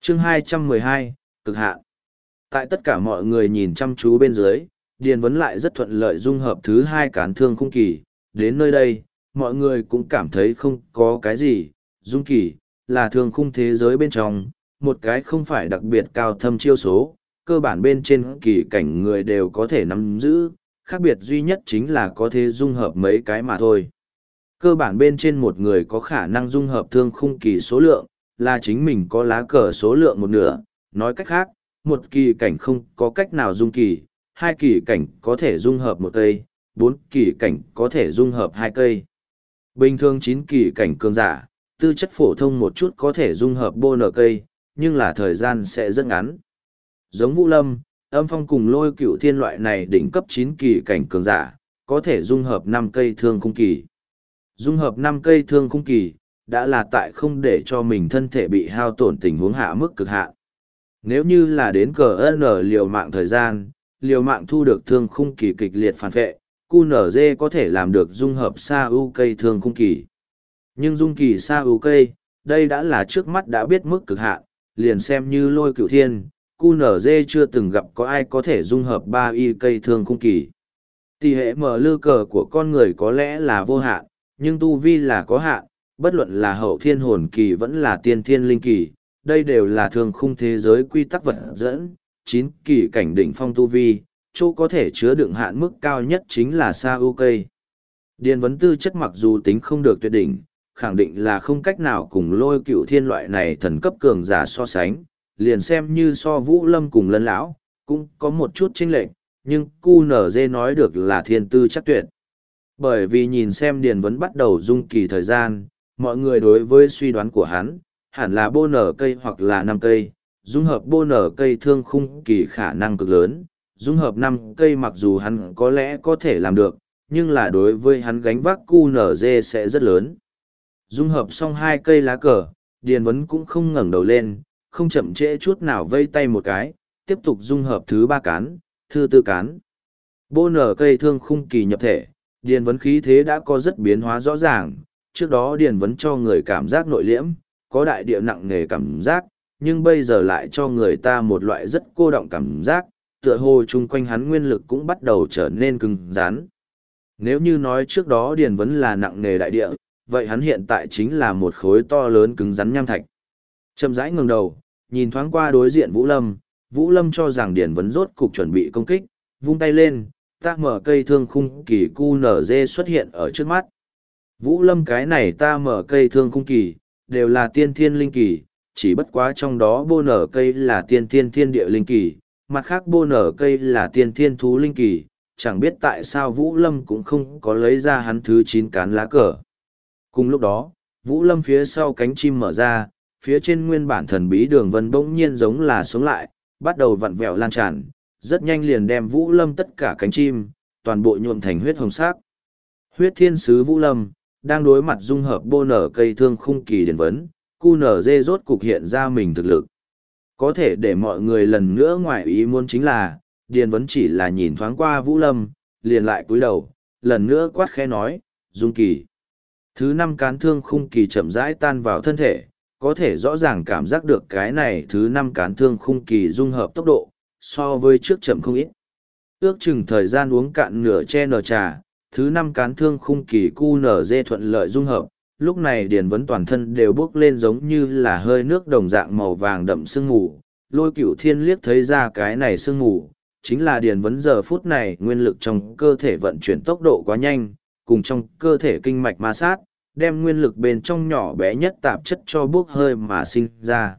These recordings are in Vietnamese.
Chương 212, cực hạn. Tại tất cả mọi người nhìn chăm chú bên dưới, Điền Vấn lại rất thuận lợi dung hợp thứ hai cán thương khung kỳ. Đến nơi đây, mọi người cũng cảm thấy không có cái gì. Dung kỳ, là thương khung thế giới bên trong, một cái không phải đặc biệt cao thâm chiêu số, cơ bản bên trên kỳ cảnh người đều có thể nắm giữ, khác biệt duy nhất chính là có thể dung hợp mấy cái mà thôi. Cơ bản bên trên một người có khả năng dung hợp thương khung kỳ số lượng, là chính mình có lá cờ số lượng một nửa, nói cách khác, một kỳ cảnh không có cách nào dung kỳ, hai kỳ cảnh có thể dung hợp một cây, bốn kỳ cảnh có thể dung hợp hai cây. Bình thường 9 kỳ cảnh cường giả, tư chất phổ thông một chút có thể dung hợp bô nở cây, nhưng là thời gian sẽ rất ngắn. Giống Vũ Lâm, Âm Phong cùng Lôi Cựu Thiên loại này đỉnh cấp 9 kỳ cảnh cường giả, có thể dung hợp 5 cây thương khung kỳ. Dung hợp 5 cây thương khung kỳ, đã là tại không để cho mình thân thể bị hao tổn tình huống hạ mức cực hạn. Nếu như là đến CN liều mạng thời gian, liều mạng thu được thương khung kỳ kịch liệt phản vệ, QNZ có thể làm được dung hợp sa u cây thương khung kỳ. Nhưng dung kỳ sa u cây, đây đã là trước mắt đã biết mức cực hạn, liền xem như Lôi Cựu Thiên, QNZ chưa từng gặp có ai có thể dung hợp 3 y cây thương khung kỳ. Tỷ hệ mở lư cờ của con người có lẽ là vô hạn, nhưng tu vi là có hạn, bất luận là hậu thiên hồn kỳ vẫn là tiên thiên linh kỳ, đây đều là thương khung thế giới quy tắc vật dẫn, 9 kỳ cảnh đỉnh phong tu vi, chỗ có thể chứa đựng hạn mức cao nhất chính là sa u cây. Điền Vấn tư chất mặc dù tính không được tuyệt đỉnh, khẳng định là không cách nào cùng Lôi Cựu Thiên loại này thần cấp cường giả so sánh, liền xem như so Vũ Lâm cùng Lân lão, cũng có một chút chênh lệch, nhưng QNZ nói được là thiên tư chắc tuyệt. Bởi vì nhìn xem Điền Vấn bắt đầu dung kỳ thời gian, mọi người đối với suy đoán của hắn, hẳn là bô nở cây hoặc là 5 cây, dung hợp bô nở cây thương khung kỳ khả năng cực lớn, dung hợp 5 cây mặc dù hắn có lẽ có thể làm được, nhưng là đối với hắn gánh vác QNZ sẽ rất lớn. Dung hợp xong 2 cây lá cờ, Điền Vấn cũng không ngẩng đầu lên, không chậm trễ chút nào vây tay một cái, tiếp tục dung hợp thứ 3 cán, thứ 4 cán. Bô nở cây thương khung kỳ nhập thể, Điền Vấn khí thế đã có rất biến hóa rõ ràng, trước đó Điền Vấn cho người cảm giác nội liễm, có đại địa nặng nề cảm giác, nhưng bây giờ lại cho người ta một loại rất cô động cảm giác, tựa hồ chung quanh hắn nguyên lực cũng bắt đầu trở nên cứng rắn. Nếu như nói trước đó Điền Vấn là nặng nề đại địa, vậy hắn hiện tại chính là một khối to lớn cứng rắn nham thạch. Chậm rãi ngẩng đầu, nhìn thoáng qua đối diện Vũ Lâm, Vũ Lâm cho rằng Điền Vấn rốt cục chuẩn bị công kích, vung tay lên, ta mở cây thương khung kỳ QNZ xuất hiện ở trước mắt. Vũ Lâm cái này ta mở cây thương khung kỳ, đều là tiên thiên linh kỳ, chỉ bất quá trong đó bô nở cây là tiên thiên thiên địa linh kỳ, mặt khác bô nở cây là tiên thiên thú linh kỳ, chẳng biết tại sao Vũ Lâm cũng không có lấy ra hắn thứ 9 cán lá cờ. Cùng lúc đó, Vũ Lâm phía sau cánh chim mở ra, phía trên nguyên bản thần bí đường vân bỗng nhiên giống là sống lại, bắt đầu vặn vẹo lan tràn, rất nhanh liền đem Vũ Lâm tất cả cánh chim, toàn bộ nhuộm thành huyết hồng sắc. Huyết thiên sứ Vũ Lâm, đang đối mặt dung hợp bô nở cây thương khung kỳ Điền Vấn, QNZ rốt cục hiện ra mình thực lực. Có thể để mọi người lần nữa ngoài ý muốn chính là, Điền Vấn chỉ là nhìn thoáng qua Vũ Lâm, liền lại cúi đầu, lần nữa quát khẽ nói, dung kỳ. Thứ 5 cán thương khung kỳ chậm rãi tan vào thân thể, có thể rõ ràng cảm giác được cái này thứ 5 cán thương khung kỳ dung hợp tốc độ, so với trước chậm không ít. Ước chừng thời gian uống cạn nửa chén trà, thứ 5 cán thương khung kỳ QNZ thuận lợi dung hợp, lúc này Điền Vấn toàn thân đều bốc lên giống như là hơi nước đồng dạng màu vàng đậm sương mù. Lôi Cựu Thiên liếc thấy ra cái này sương mù, chính là Điền Vấn giờ phút này nguyên lực trong cơ thể vận chuyển tốc độ quá nhanh, cùng trong cơ thể kinh mạch ma sát, đem nguyên lực bên trong nhỏ bé nhất tạp chất cho bốc hơi mà sinh ra.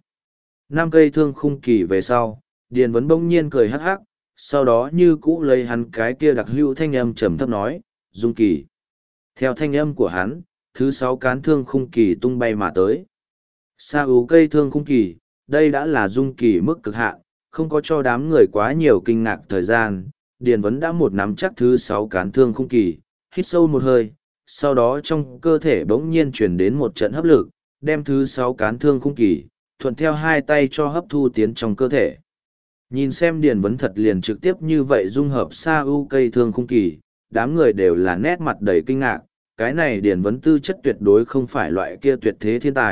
5 cây thương khung kỳ về sau, Điền Vấn bỗng nhiên cười hắc hắc, sau đó như cũ lấy hắn cái kia đặc hữu thanh âm trầm thấp nói, dung kỳ. Theo thanh âm của hắn, thứ 6 cán thương khung kỳ tung bay mà tới. Sa ú cây thương khung kỳ, đây đã là dung kỳ mức cực hạn, không có cho đám người quá nhiều kinh ngạc thời gian, Điền Vấn đã một nắm chắc thứ 6 cán thương khung kỳ, hít sâu một hơi, sau đó trong cơ thể bỗng nhiên chuyển đến một trận hấp lực, đem thứ 6 cán thương khung kỳ, thuận theo hai tay cho hấp thu tiến trong cơ thể. Nhìn xem Điền Vấn thật liền trực tiếp như vậy dung hợp sa ưu cây thương khung kỳ, đám người đều là nét mặt đầy kinh ngạc, cái này Điền Vấn tư chất tuyệt đối không phải loại kia tuyệt thế thiên tài,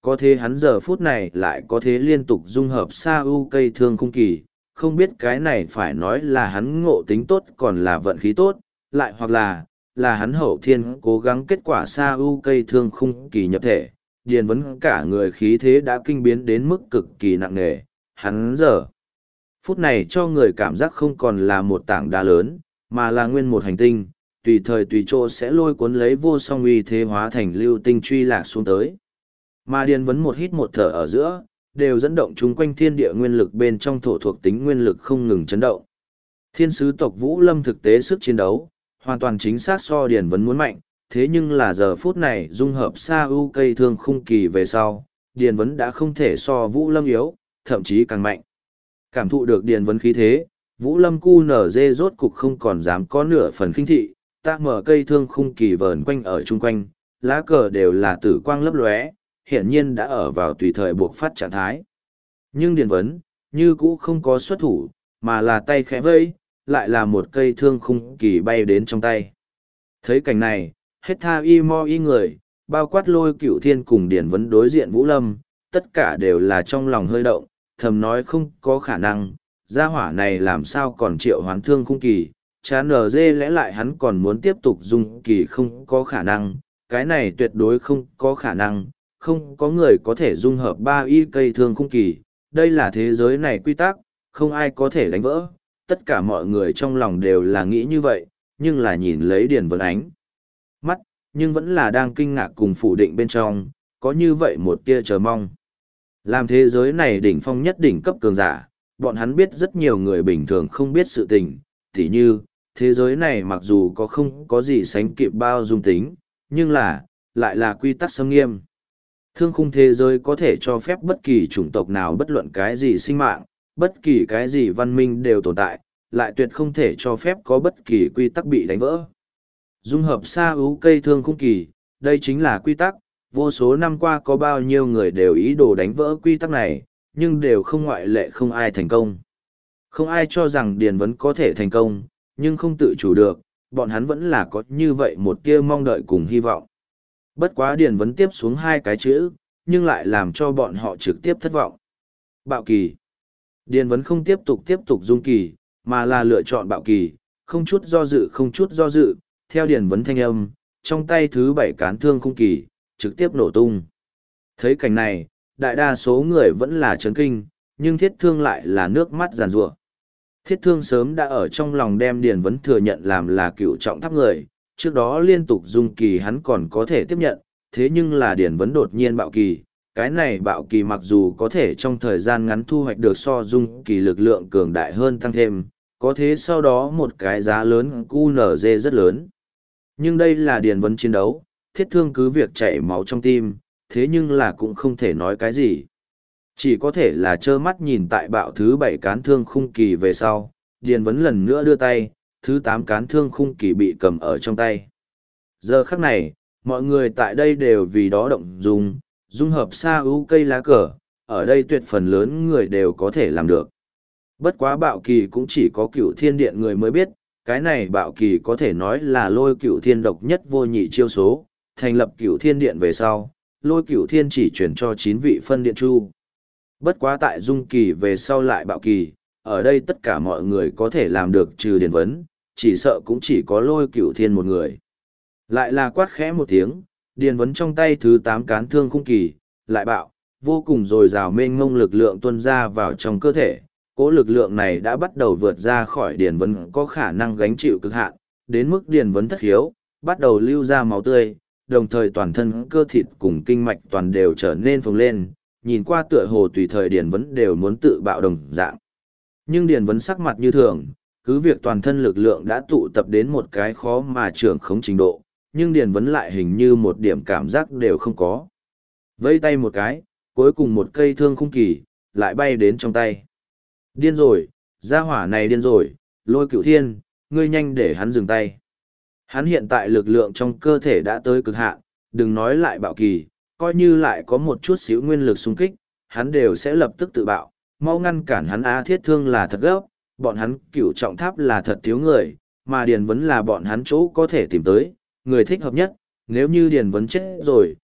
Có thế hắn giờ phút này lại có thế liên tục dung hợp sa ưu cây thương khung kỳ, không biết cái này phải nói là hắn ngộ tính tốt còn là vận khí tốt, lại hoặc là hắn hậu thiên cố gắng kết quả sa ưu cây thương khung kỳ nhập thể, điền vấn cả người khí thế đã kinh biến đến mức cực kỳ nặng nề, hắn giờ. Phút này cho người cảm giác không còn là một tảng đá lớn, mà là nguyên một hành tinh, tùy thời tùy chỗ sẽ lôi cuốn lấy vô song uy thế hóa thành lưu tinh truy lạc xuống tới. Mà điền vấn một hít một thở ở giữa, đều dẫn động chúng quanh thiên địa nguyên lực bên trong thổ thuộc tính nguyên lực không ngừng chấn động. Thiên sứ tộc Vũ Lâm thực tế sức chiến đấu, hoàn toàn chính xác so điền vấn muốn mạnh, thế nhưng là giờ phút này dung hợp sa ưu cây thương khung kỳ về sau, điền vấn đã không thể so Vũ Lâm yếu, thậm chí càng mạnh. Cảm thụ được điền vấn khí thế, Vũ Lâm cu nở dê rốt cục không còn dám có nửa phần khinh thị, ta mở cây thương khung kỳ vờn quanh ở chung quanh, lá cờ đều là tử quang lấp lóe, hiển nhiên đã ở vào tùy thời buộc phát trạng thái. Nhưng điền vấn, như cũ không có xuất thủ, mà là tay khẽ vây, lại là một cây thương khung kỳ bay đến trong tay. Thấy cảnh này, hết tha y mo y người, bao quát Lôi Cửu Thiên cùng điền vấn đối diện Vũ Lâm, tất cả đều là trong lòng hơi động, thầm nói không có khả năng, gia hỏa này làm sao còn triệu hoán thương khung kỳ, chán nở dê lẽ lại hắn còn muốn tiếp tục dung kỳ không có khả năng, cái này tuyệt đối không có khả năng, không có người có thể dung hợp 3 y cây thương khung kỳ, đây là thế giới này quy tắc, không ai có thể đánh vỡ, tất cả mọi người trong lòng đều là nghĩ như vậy, nhưng là nhìn lấy Điền Vấn ánh mắt, nhưng vẫn là đang kinh ngạc cùng phủ định bên trong, có như vậy một tia chờ mong. Làm thế giới này đỉnh phong nhất đỉnh cấp cường giả, bọn hắn biết rất nhiều người bình thường không biết sự tình, tỉ như, thế giới này mặc dù có không có gì sánh kịp bao dung tính, nhưng lại là quy tắc xâm nghiêm. Thương khung thế giới có thể cho phép bất kỳ chủng tộc nào bất luận cái gì sinh mạng, bất kỳ cái gì văn minh đều tồn tại, lại tuyệt không thể cho phép có bất kỳ quy tắc bị đánh vỡ. Dung hợp sa ưu cây thương khung kỳ, đây chính là quy tắc, vô số năm qua có bao nhiêu người đều ý đồ đánh vỡ quy tắc này, nhưng đều không ngoại lệ không ai thành công. Không ai cho rằng Điền Vấn có thể thành công, nhưng không tự chủ được, bọn hắn vẫn là có như vậy một tia mong đợi cùng hy vọng. Bất quá Điền Vấn tiếp xuống 2 cái chữ, nhưng lại làm cho bọn họ trực tiếp thất vọng. Bạo kỳ. Điền Vấn không tiếp tục dung kỳ, mà là lựa chọn bạo kỳ, không chút do dự, theo Điền Vấn thanh âm, trong tay thứ 7 cán thương khung kỳ, trực tiếp nổ tung. Thấy cảnh này, đại đa số người vẫn là chấn kinh, nhưng thiết thương lại là nước mắt giàn rủa. Thiết thương sớm đã ở trong lòng đem Điền Vấn thừa nhận làm là cựu trọng tháp người, trước đó liên tục dung kỳ hắn còn có thể tiếp nhận, thế nhưng là Điền Vấn đột nhiên bạo kỳ, cái này bạo kỳ mặc dù có thể trong thời gian ngắn thu hoạch được so dung kỳ lực lượng cường đại hơn tăng thêm, có thế sau đó một cái giá lớn QNZ rất lớn. Nhưng đây là Điền Vấn chiến đấu, thiết thương cứ việc chảy máu trong tim, thế nhưng là cũng không thể nói cái gì. Chỉ có thể là trơ mắt nhìn tại bạo thứ 7 cán thương khung kỳ về sau, Điền Vấn lần nữa đưa tay, thứ 8 cán thương khung kỳ bị cầm ở trong tay. Giờ khắc này, mọi người tại đây đều vì đó động dung hợp sa ưu cây lá cờ, ở đây tuyệt phần lớn người đều có thể làm được. Bất quá bạo kỳ cũng chỉ có Cửu Thiên Điện người mới biết, cái này bạo kỳ có thể nói là Lôi Cửu Thiên độc nhất vô nhị chiêu số, thành lập Cửu Thiên Điện về sau, Lôi Cửu Thiên chỉ chuyển cho 9 vị phân điện chu. Bất quá tại dung kỳ về sau lại bạo kỳ, ở đây tất cả mọi người có thể làm được trừ Điền Vấn, chỉ sợ cũng chỉ có Lôi Cửu Thiên một người. Lại là quát khẽ một tiếng, Điền Vấn trong tay thứ 8 cán thương khung kỳ, lại bạo, vô cùng dồi dào mênh mông lực lượng tuôn ra vào trong cơ thể. Cỗ lực lượng này đã bắt đầu vượt ra khỏi Điền Vấn có khả năng gánh chịu cực hạn, đến mức Điền Vấn thất khiếu, bắt đầu lưu ra máu tươi, đồng thời toàn thân cơ thịt cùng kinh mạch toàn đều trở nên phồng lên, nhìn qua tựa hồ tùy thời Điền Vấn đều muốn tự bạo đồng dạng. Nhưng Điền Vấn sắc mặt như thường, cứ việc toàn thân lực lượng đã tụ tập đến một cái khó mà trưởng khống trình độ, nhưng Điền Vấn lại hình như một điểm cảm giác đều không có. Vây tay một cái, cuối cùng một cây thương khung kỳ, lại bay đến trong tay. Điên rồi, gia hỏa này điên rồi, Lôi Cửu Thiên, ngươi nhanh để hắn dừng tay. Hắn hiện tại lực lượng trong cơ thể đã tới cực hạn, đừng nói lại bạo kỳ, coi như lại có một chút xíu nguyên lực xung kích, hắn đều sẽ lập tức tự bạo, mau ngăn cản hắn. Thiết thương là thật gấp, bọn hắn Cửu trọng tháp là thật thiếu người, mà Điền Vấn là bọn hắn chỗ có thể tìm tới, người thích hợp nhất, nếu như Điền Vấn chết rồi,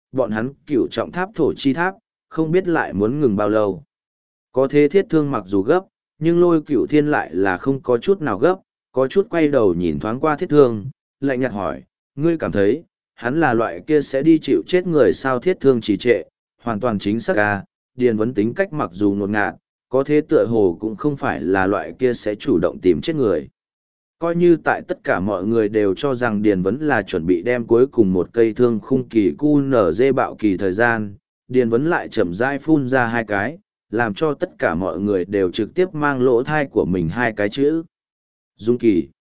bọn hắn cửu trọng tháp thổ chi tháp, không biết lại muốn ngừng bao lâu. Có thế thiết thương mặc dù gấp, nhưng lôi cửu thiên lại là không có chút nào gấp, có chút quay đầu nhìn thoáng qua thiết thương, lạnh nhạt hỏi, ngươi cảm thấy, hắn là loại kia sẽ đi chịu chết người sao? Thiết thương trì trệ, hoàn toàn chính xác à, Điền Vấn tính cách mặc dù ngột ngạt, có thế tựa hồ cũng không phải là loại kia sẽ chủ động tìm chết người. Coi như tại tất cả mọi người đều cho rằng Điền Vấn là chuẩn bị đem cuối cùng một cây thương khung kỳ QNZ bạo kỳ thời gian, Điền Vấn lại chậm rãi phun ra hai cái, làm cho tất cả mọi người đều trực tiếp mang lỗ thai của mình hai cái chữ. Dung kỳ.